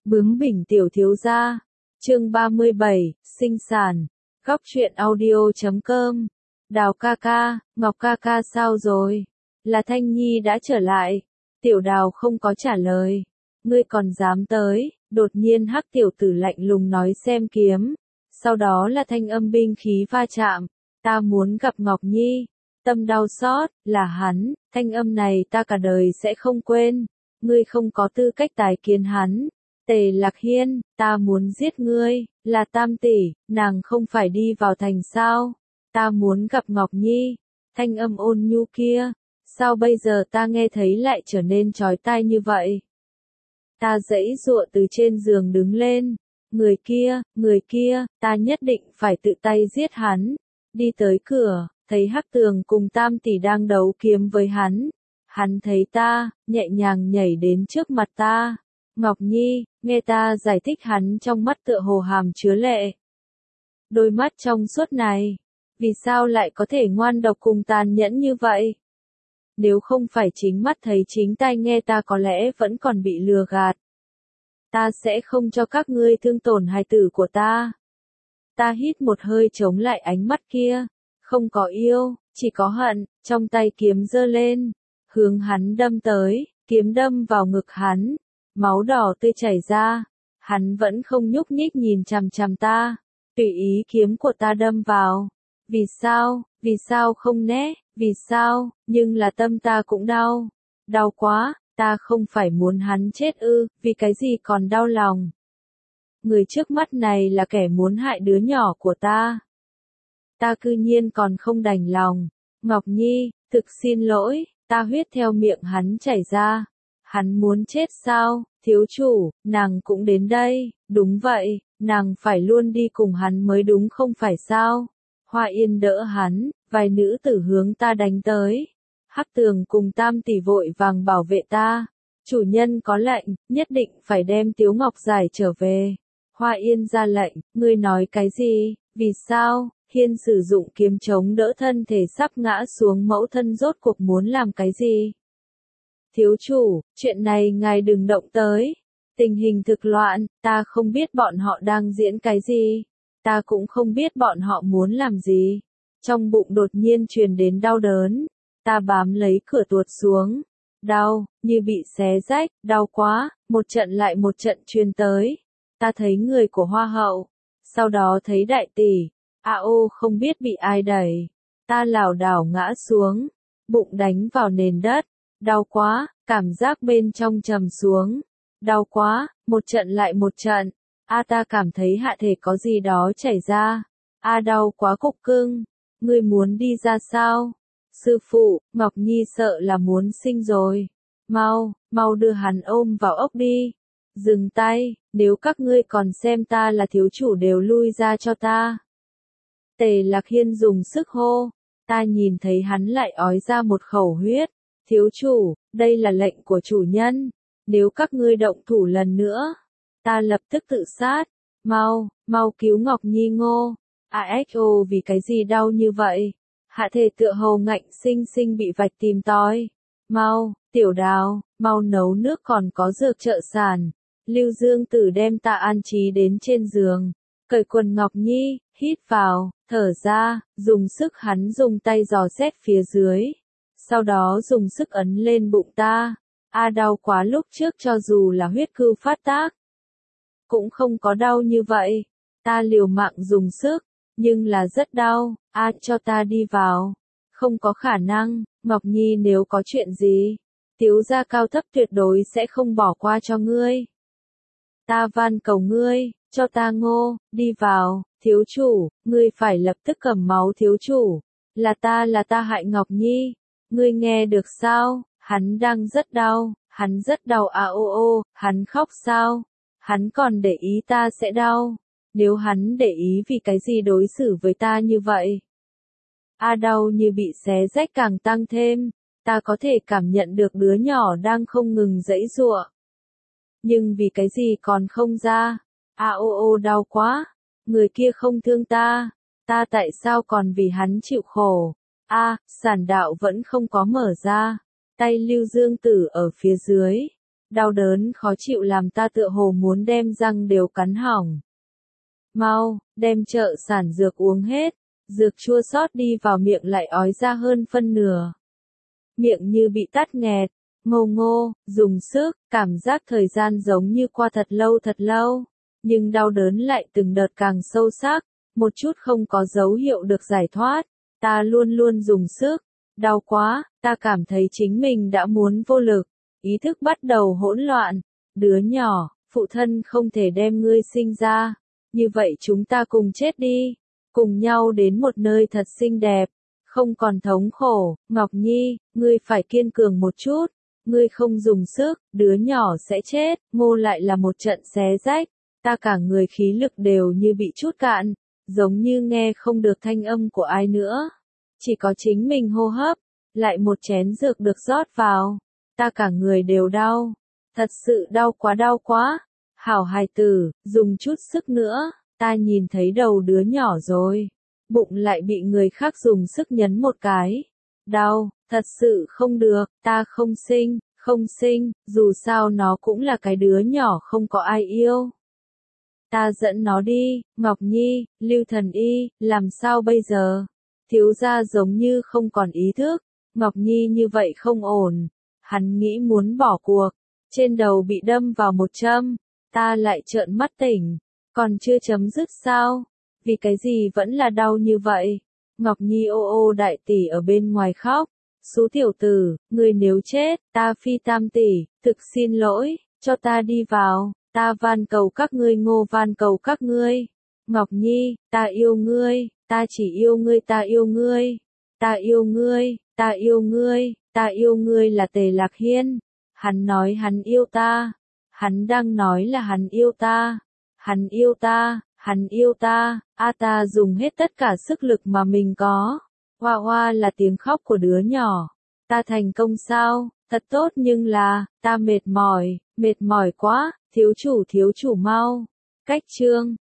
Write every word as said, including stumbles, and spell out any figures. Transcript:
Bướng bỉnh tiểu thiếu gia. Chương ba mươi bảy, sinh sản. Góc truyện audio chấm com. Đào ca ca, Ngọc ca ca sao rồi? Là Thanh Nhi đã trở lại. Tiểu Đào không có trả lời. Ngươi còn dám tới? Đột nhiên hắc tiểu tử lạnh lùng nói xem kiếm. Sau đó là thanh âm binh khí va chạm. Ta muốn gặp Ngọc Nhi. Tâm đau xót, là hắn, thanh âm này ta cả đời sẽ không quên. Ngươi không có tư cách tái kiến hắn. Tề Lạc Hiên, ta muốn giết ngươi, là Tam tỷ, nàng không phải đi vào thành sao? Ta muốn gặp Ngọc Nhi. Thanh âm ôn nhu kia, sao bây giờ ta nghe thấy lại trở nên chói tai như vậy? Ta giãy giụa từ trên giường đứng lên. Người kia, người kia, ta nhất định phải tự tay giết hắn. Đi tới cửa, thấy Hắc Tường cùng Tam tỷ đang đấu kiếm với hắn. Hắn thấy ta, nhẹ nhàng nhảy đến trước mặt ta. Ngọc Nhi, nghe ta giải thích, hắn trong mắt tựa hồ hàm chứa lệ. Đôi mắt trong suốt này, vì sao lại có thể ngoan độc cùng tàn nhẫn như vậy? Nếu không phải chính mắt thấy chính tai nghe ta có lẽ vẫn còn bị lừa gạt. Ta sẽ không cho các ngươi thương tổn hài tử của ta. Ta hít một hơi chống lại ánh mắt kia. Không có yêu, chỉ có hận, trong tay kiếm giơ lên. Hướng hắn đâm tới, kiếm đâm vào ngực hắn. Máu đỏ tươi chảy ra. Hắn vẫn không nhúc nhích nhìn chằm chằm ta. Tùy ý kiếm của ta đâm vào. Vì sao, vì sao không né, vì sao, nhưng là tâm ta cũng đau. Đau quá, ta không phải muốn hắn chết ư, vì cái gì còn đau lòng. Người trước mắt này là kẻ muốn hại đứa nhỏ của ta. Ta cư nhiên còn không đành lòng. Ngọc Nhi, thực xin lỗi, ta huyết theo miệng hắn chảy ra. Hắn muốn chết sao, thiếu chủ, nàng cũng đến đây, đúng vậy, nàng phải luôn đi cùng hắn mới đúng không phải sao? Hoa Yên đỡ hắn, vài nữ tử hướng ta đánh tới. Hắc Tường cùng Tam tỷ vội vàng bảo vệ ta. Chủ nhân có lệnh, nhất định phải đem Tiếu Ngọc giải trở về. Hoa Yên ra lệnh, ngươi nói cái gì, vì sao? Hiên sử dụng kiếm chống đỡ thân thể sắp ngã xuống, mẫu thân rốt cuộc muốn làm cái gì? Thiếu chủ, chuyện này ngài đừng động tới. Tình hình thực loạn, ta không biết bọn họ đang diễn cái gì. Ta cũng không biết bọn họ muốn làm gì. Trong bụng đột nhiên truyền đến đau đớn. Ta bám lấy cửa tuột xuống. Đau, như bị xé rách, đau quá, một trận lại một trận truyền tới. Ta thấy người của Hoa hậu. Sau đó thấy đại tỷ. A ô không biết bị ai đẩy. Ta lảo đảo ngã xuống. Bụng đánh vào nền đất. Đau quá, cảm giác bên trong trầm xuống. Đau quá, một trận lại một trận. A ta cảm thấy hạ thể có gì đó chảy ra. A đau quá cục cưng. Ngươi muốn đi ra sao? Sư phụ, Ngọc Nhi sợ là muốn sinh rồi. Mau, mau đưa hắn ôm vào ốc đi. Dừng tay, nếu các ngươi còn xem ta là thiếu chủ đều lui ra cho ta. Tề Lạc Hiên dùng sức hô. Ta nhìn thấy hắn lại ói ra một khẩu huyết. Thiếu chủ, đây là lệnh của chủ nhân. Nếu các ngươi động thủ lần nữa, ta lập tức tự sát. Mau, mau cứu Ngọc Nhi ngô. A xô vì cái gì đau như vậy? Hạ thể tựa hồ ngạnh sinh sinh bị vạch tìm tói. Mau, Tiểu Đào, mau nấu nước, còn có dược trợ sản. Lưu Dương Tử đem ta an trí đến trên giường. Cởi quần Ngọc Nhi, hít vào, thở ra, dùng sức hắn dùng tay dò xét phía dưới. Sau đó dùng sức ấn lên bụng ta. A đau quá, lúc trước cho dù là huyết cưu phát tác. Cũng không có đau như vậy. Ta liều mạng dùng sức, nhưng là rất đau. A cho ta đi vào. Không có khả năng, Ngọc Nhi nếu có chuyện gì. Tiếu gia cao thấp tuyệt đối sẽ không bỏ qua cho ngươi. Ta van cầu ngươi, cho ta ngô, đi vào, thiếu chủ, ngươi phải lập tức cầm máu thiếu chủ. Là ta là ta hại Ngọc Nhi. Ngươi nghe được sao? Hắn đang rất đau, hắn rất đau à ô ô, hắn khóc sao? Hắn còn để ý ta sẽ đau. Nếu hắn để ý vì cái gì đối xử với ta như vậy? A đau như bị xé rách càng tăng thêm. Ta có thể cảm nhận được đứa nhỏ đang không ngừng giãy giụa. Nhưng vì cái gì còn không ra? A ô ô đau quá. Người kia không thương ta. Ta tại sao còn vì hắn chịu khổ? A, à, sản đạo vẫn không có mở ra. Tay Lưu Dương Tử ở phía dưới. Đau đớn khó chịu làm ta tựa hồ muốn đem răng đều cắn hỏng. Mau, đem chợ sản dược uống hết, dược chua xót đi vào miệng lại ói ra hơn phân nửa. Miệng như bị tắc nghẹt, ngô ngô, dùng sức, cảm giác thời gian giống như qua thật lâu thật lâu, nhưng đau đớn lại từng đợt càng sâu sắc, một chút không có dấu hiệu được giải thoát, ta luôn luôn dùng sức, đau quá, ta cảm thấy chính mình đã muốn vô lực, ý thức bắt đầu hỗn loạn, đứa nhỏ, phụ thân không thể đem ngươi sinh ra, như vậy chúng ta cùng chết đi, cùng nhau đến một nơi thật xinh đẹp, không còn thống khổ, Ngọc Nhi, ngươi phải kiên cường một chút, ngươi không dùng sức, đứa nhỏ sẽ chết, ngô lại là một trận xé rách, ta cả người khí lực đều như bị chút cạn, giống như nghe không được thanh âm của ai nữa, chỉ có chính mình hô hấp, lại một chén dược được rót vào, ta cả người đều đau, thật sự đau quá đau quá, hảo hài tử, dùng chút sức nữa, ta nhìn thấy đầu đứa nhỏ rồi, bụng lại bị người khác dùng sức nhấn một cái, đau, thật sự không được, ta không sinh, không sinh, dù sao nó cũng là cái đứa nhỏ không có ai yêu. Ta dẫn nó đi, Ngọc Nhi, Lưu Thần Y, làm sao bây giờ? Thiếu gia giống như không còn ý thức, Ngọc Nhi như vậy không ổn, hắn nghĩ muốn bỏ cuộc, trên đầu bị đâm vào một châm, ta lại trợn mắt tỉnh, còn chưa chấm dứt sao? Vì cái gì vẫn là đau như vậy? Ngọc Nhi ô ô đại tỷ ở bên ngoài khóc, Sú tiểu tử, người nếu chết, ta phi tam tỷ, thực xin lỗi, cho ta đi vào, ta van cầu các ngươi ngô van cầu các ngươi. Ngọc Nhi, ta yêu ngươi, ta chỉ yêu ngươi ta yêu ngươi, ta yêu ngươi, ta yêu ngươi, ta yêu ngươi là Tề Lạc Hiên. Hắn nói hắn yêu ta, hắn đang nói là hắn yêu ta, hắn yêu ta, hắn yêu ta, a ta dùng hết tất cả sức lực mà mình có. Hoa hoa là tiếng khóc của đứa nhỏ. Ta thành công sao? Thật tốt nhưng là, ta mệt mỏi, mệt mỏi quá, thiếu chủ thiếu chủ mau. Cách chương